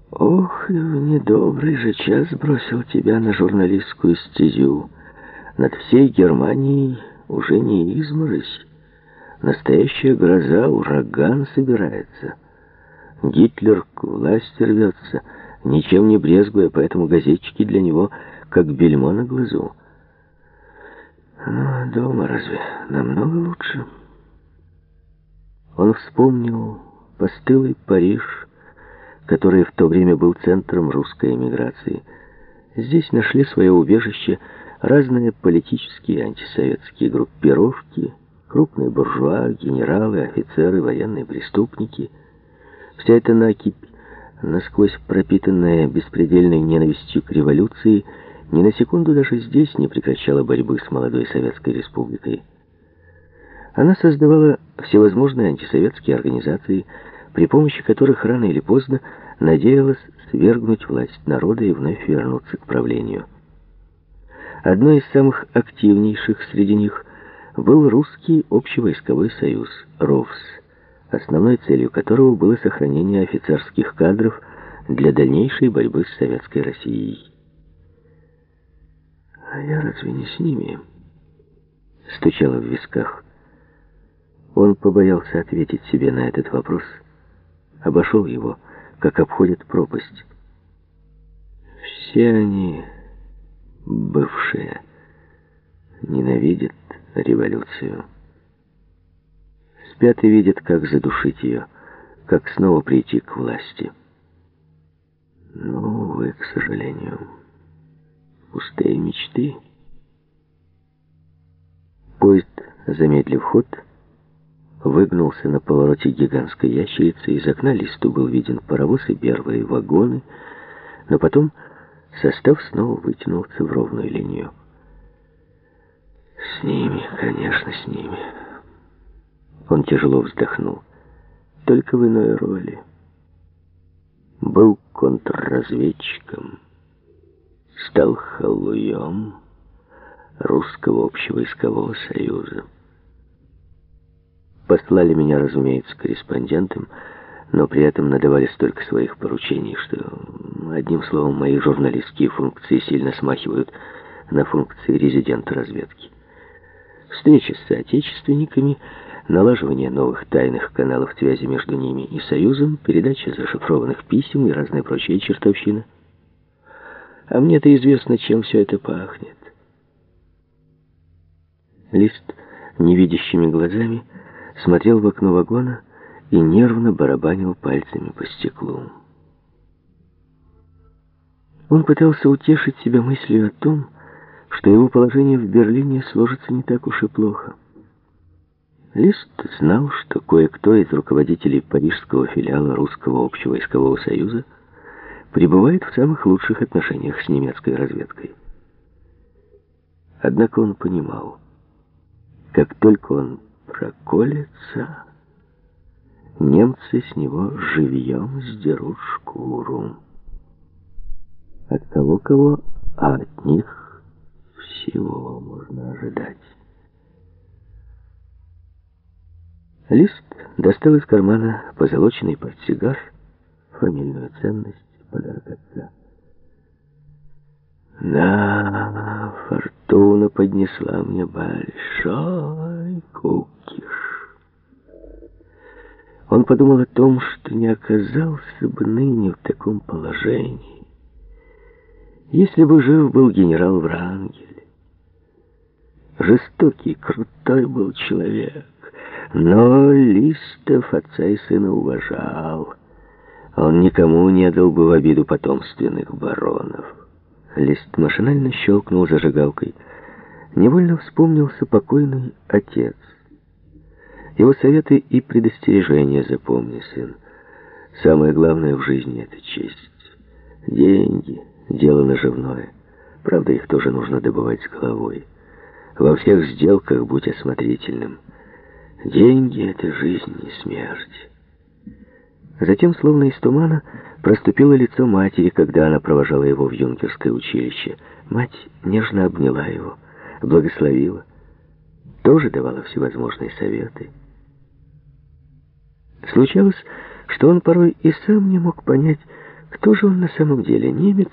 Ох, и в недобрый же час бросил тебя на журналистскую стезю. Над всей Германией уже не изморозь. Настоящая гроза, ураган собирается. Гитлер к власти рвется, ничем не брезгуя, поэтому газетчики для него как бельмо на глазу. Но дома разве намного лучше? Он вспомнил постылый Париж, который в то время был центром русской эмиграции. Здесь нашли свое убежище разные политические и антисоветские группировки, крупные буржуа, генералы, офицеры, военные преступники. Вся эта накипь, насквозь пропитанная беспредельной ненавистью к революции, ни на секунду даже здесь не прекращала борьбы с молодой Советской Республикой. Она создавала всевозможные антисоветские организации, при помощи которых рано или поздно надеялась свергнуть власть народа и вновь вернуться к правлению. Одной из самых активнейших среди них был Русский общевойсковой союз, РОВС, основной целью которого было сохранение офицерских кадров для дальнейшей борьбы с Советской Россией. «А я разве не с ними?» — стучало в висках. Он побоялся ответить себе на этот вопрос, обошел его, как обходит пропасть. Все они, бывшие, ненавидят революцию. Спят и видят, как задушить ее, как снова прийти к власти. Но, увы, к сожалению, пустые мечты. Поезд, замедлив ход, выгнулся на повороте гигантской ящерицы. Из окна Листу был виден паровоз и первые вагоны, но потом состав снова вытянулся в ровную линию. С ними, конечно, с ними. Он тяжело вздохнул. Только в иной роли. Был контрразведчиком, стал халуем Русского общевойскового союза. Послали меня, разумеется, корреспондентом, но при этом надавали столько своих поручений, что, одним словом, мои журналистские функции сильно смахивают на функции резидента разведки. Встречи с соотечественниками, налаживание новых тайных каналов связи между ними и Союзом, передача зашифрованных писем и разная прочая чертовщина. А мне-то известно, чем все это пахнет. Лист невидящими глазами смотрел в окно вагона и нервно барабанил пальцами по стеклу. Он пытался утешить себя мыслью о том, что его положение в Берлине сложится не так уж и плохо. Лист знал, что кое-кто из руководителей парижского филиала Русского общевойскового союза пребывает в самых лучших отношениях с немецкой разведкой. Однако он понимал, как только он проколется, немцы с него живьем сдерут шкуру. От кого-кого, а от них всего можно ожидать. Лист достал из кармана позолоченный портсигар, фамильную ценность, подарок отца. Да, фортуна поднесла мне большой кукиш. Он подумал о том, что не оказался бы ныне в таком положении, если бы жив был генерал Врангель. Жестокий, крутой был человек, но Листов отца и сына уважал. Он никому не дал бы в обиду потомственных баронов. Лист машинально щелкнул зажигалкой. Невольно вспомнился покойный отец. Его советы и предостережения запомни, сын. Самое главное в жизни — это честь. Деньги — дело наживное. Правда, их тоже нужно добывать с головой. Во всех сделках будь осмотрительным. Деньги — это жизнь и смерть. Затем, словно из тумана, проступило лицо матери, когда она провожала его в юнкерское училище. Мать нежно обняла его, благословила, тоже давала всевозможные советы. Случалось, что он порой и сам не мог понять, Кто же он на самом деле, немец